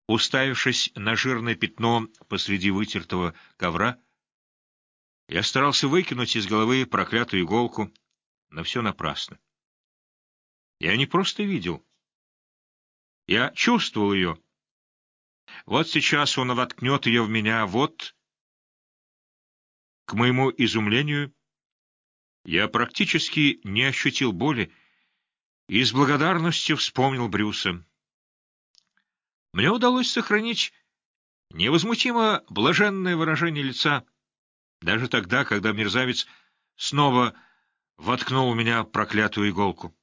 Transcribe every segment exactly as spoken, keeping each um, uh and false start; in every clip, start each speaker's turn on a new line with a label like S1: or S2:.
S1: Уставившись на жирное пятно посреди вытертого ковра, я старался выкинуть из головы проклятую иголку, но все напрасно. Я не просто видел, я чувствовал ее. Вот сейчас он воткнет ее в меня, вот, к моему изумлению, я практически не ощутил боли и с благодарностью вспомнил Брюса. Мне удалось сохранить невозмутимо блаженное выражение лица, даже тогда, когда мерзавец снова воткнул в меня проклятую иголку.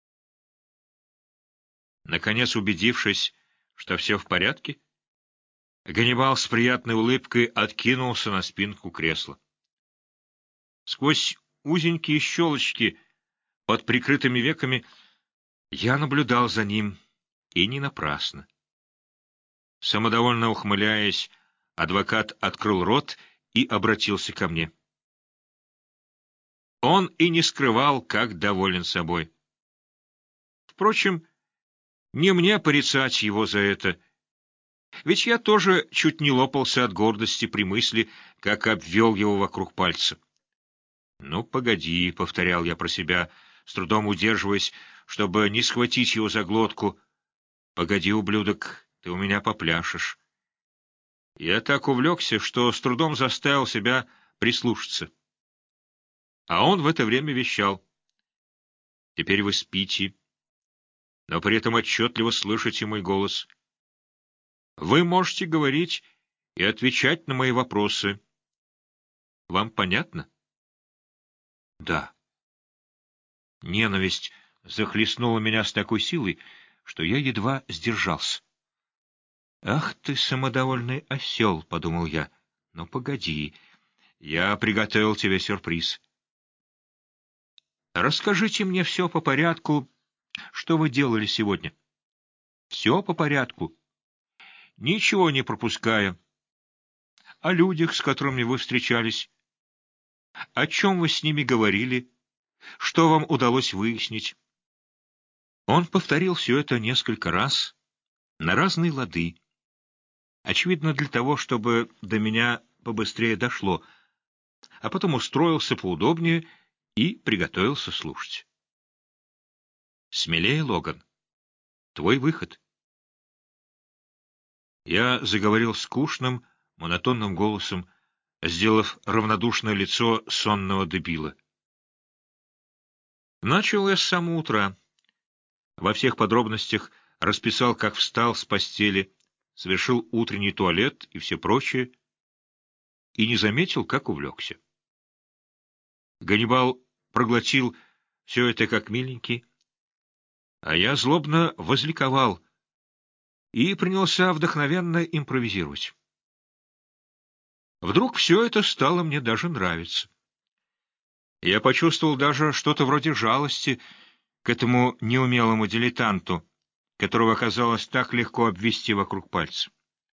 S1: Наконец, убедившись, что все в порядке, Ганнибал с приятной улыбкой откинулся на спинку кресла. Сквозь узенькие щелочки под прикрытыми веками я наблюдал за ним, и не напрасно. Самодовольно ухмыляясь, адвокат открыл рот и обратился ко мне. Он и не скрывал, как доволен собой. Впрочем, не мне порицать его за это, ведь я тоже чуть не лопался от гордости при мысли, как обвел его вокруг пальца. «Ну, погоди», — повторял я про себя, с трудом удерживаясь, чтобы не схватить его за глотку. «Погоди, ублюдок, ты у меня попляшешь». Я так увлекся, что с трудом заставил себя прислушаться. А он в это время вещал. «Теперь вы спите, но при этом отчетливо слышите мой голос. Вы можете говорить и отвечать на мои вопросы. Вам понятно?» «Да». Ненависть захлестнула меня с такой силой, что я едва сдержался. «Ах ты, самодовольный осел!» — подумал я. «Ну, погоди, я приготовил тебе сюрприз. Расскажите мне все по порядку, что вы делали сегодня. Все по порядку, ничего не пропуская. О людях, с которыми вы встречались, о чем вы с ними говорили, что вам удалось выяснить». Он повторил все это несколько раз, на разные лады, очевидно, для того, чтобы до меня побыстрее дошло, а потом устроился поудобнее и приготовился слушать. «Смелее, Логан. Твой выход». Я заговорил скучным, монотонным голосом, сделав равнодушное лицо сонного дебила. Начал я с самого утра. Во всех подробностях расписал, как встал с постели, совершил утренний туалет и все прочее, и не заметил, как увлекся. Ганнибал проглотил все это как миленький, а я злобно возликовал и принялся вдохновенно импровизировать. Вдруг все это стало мне даже нравиться. Я почувствовал даже что-то вроде жалости к этому неумелому дилетанту, которого оказалось так легко обвести вокруг пальца.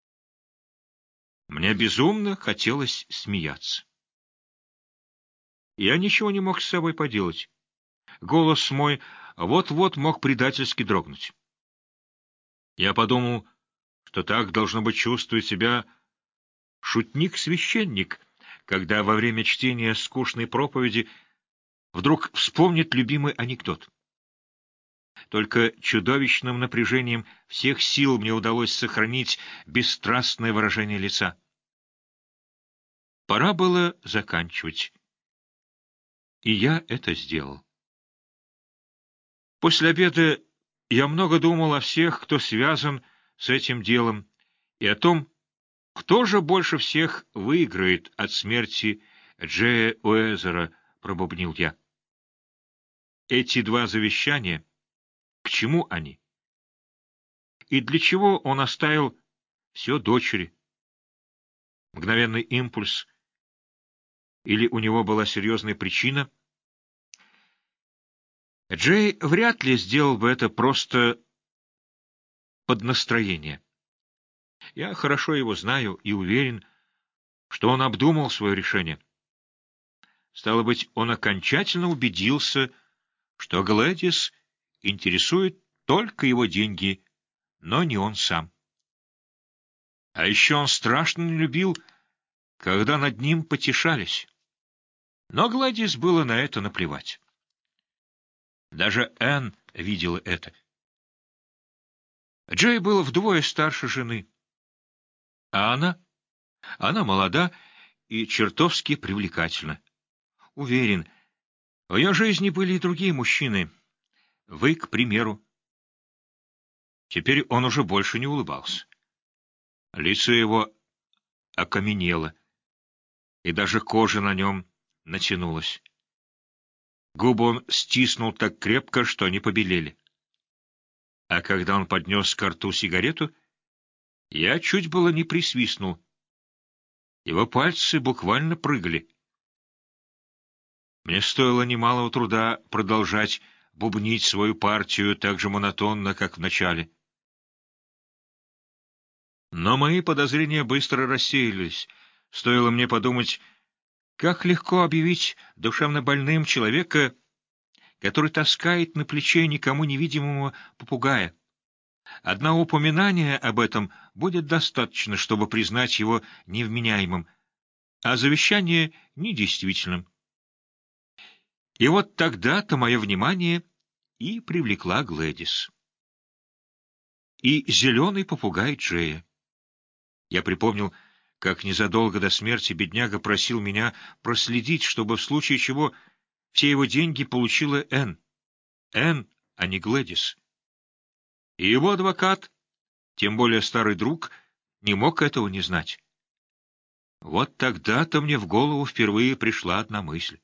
S1: Мне безумно хотелось смеяться. Я ничего не мог с собой поделать. Голос мой вот-вот мог предательски дрогнуть. Я подумал, что так должно быть чувствовать себя шутник-священник, когда во время чтения скучной проповеди вдруг вспомнит любимый анекдот. Только чудовищным напряжением всех сил мне удалось сохранить бесстрастное выражение лица. Пора было заканчивать, и я это сделал. После обеда я много думал о всех, кто связан с этим делом, и о том, кто же больше всех выиграет от смерти Джея Уэзера, пробубнил я. Эти два завещания, к чему они? И для чего он оставил все дочери? Мгновенный импульс? Или у него была серьезная причина? Джей вряд ли сделал бы это просто под настроение. Я хорошо его знаю и уверен, что он обдумал свое решение. Стало быть, он окончательно убедился, что Глэдис интересует только его деньги, но не он сам. А еще он страшно не любил, когда над ним потешались. Но Гладис было на это наплевать. Даже Энн видела это. Джей был вдвое старше жены. А она? Она молода и чертовски привлекательна. Уверен, в ее жизни были и другие мужчины. Вы, к примеру. Теперь он уже больше не улыбался. Лицо его окаменело, и даже кожа на нем натянулась. Губы он стиснул так крепко, что они побелели. А когда он поднес ко рту сигарету, я чуть было не присвистнул. Его пальцы буквально прыгали. Мне стоило немалого труда продолжать бубнить свою партию так же монотонно, как в начале. Но мои подозрения быстро рассеялись. Стоило мне подумать, как легко объявить душевно больным человека, который таскает на плече никому невидимого попугая. Одного упоминания об этом будет достаточно, чтобы признать его невменяемым, а завещание — недействительным. И вот тогда-то мое внимание и привлекла Глэдис. И зеленый попугай Джея. Я припомнил, как незадолго до смерти бедняга просил меня проследить, чтобы в случае чего все его деньги получила Энн. Энн, а не Глэдис. И его адвокат, тем более старый друг, не мог этого не знать. Вот тогда-то мне в голову впервые пришла одна мысль.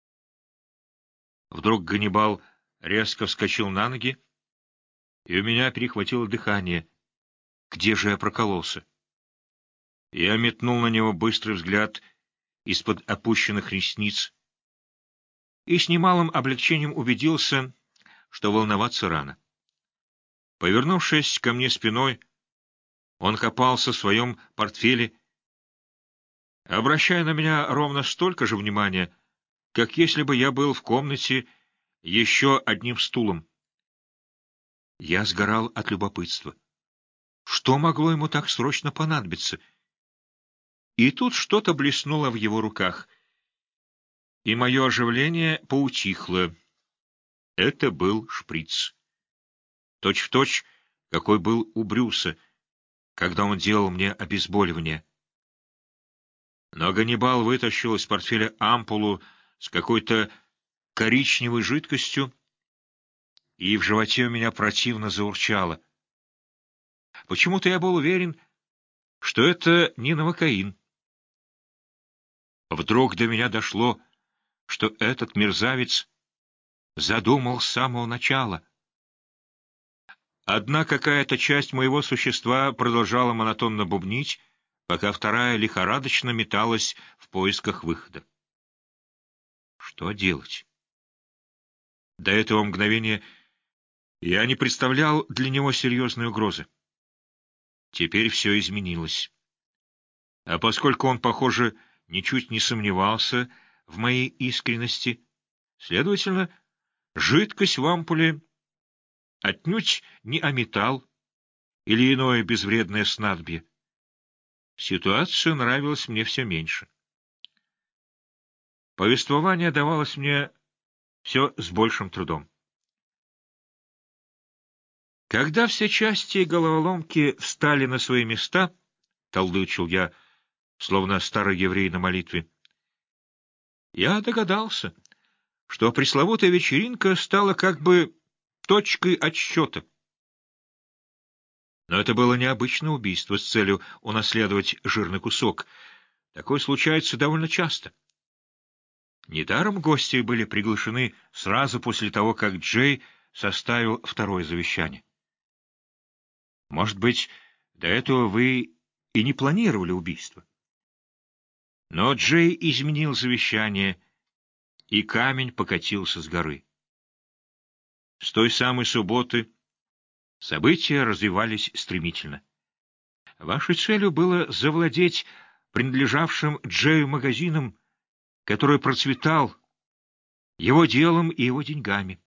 S1: Вдруг Ганнибал резко вскочил на ноги, и у меня перехватило дыхание. Где же я прокололся? Я метнул на него быстрый взгляд из-под опущенных ресниц и с немалым облегчением убедился, что волноваться рано. Повернувшись ко мне спиной, он копался в своем портфеле, обращая на меня ровно столько же внимания, как если бы я был в комнате еще одним стулом. Я сгорал от любопытства. Что могло ему так срочно понадобиться? И тут что-то блеснуло в его руках, и мое оживление поутихло. Это был шприц. Точь-в-точь, какой был у Брюса, когда он делал мне обезболивание. Но Ганнибал вытащил из портфеля ампулу с какой-то коричневой жидкостью, и в животе у меня противно заурчало. Почему-то я был уверен, что это не новокаин. Вдруг до меня дошло, что этот мерзавец задумал с самого начала. Одна какая-то часть моего существа продолжала монотонно бубнить, пока вторая лихорадочно металась в поисках выхода. Что делать? До этого мгновения я не представлял для него серьезной угрозы. Теперь все изменилось. А поскольку он, похоже, ничуть не сомневался в моей искренности, следовательно, жидкость в ампуле отнюдь не аметал или иное безвредное снадобье. Ситуация нравилась мне все меньше. Повествование давалось мне все с большим трудом. Когда все части головоломки встали на свои места, толдычил я, словно старый еврей на молитве, я догадался, что пресловутая вечеринка стала как бы точкой отсчета. Но это было необычное убийство с целью унаследовать жирный кусок. Такое случается довольно часто. Недаром гости были приглашены сразу после того, как Джей составил второе завещание. Может быть, до этого вы и не планировали убийство. Но Джей изменил завещание, и камень покатился с горы. С той самой субботы события развивались стремительно. Вашей целью было завладеть принадлежавшим Джею магазином, который процветал, его делом и его деньгами.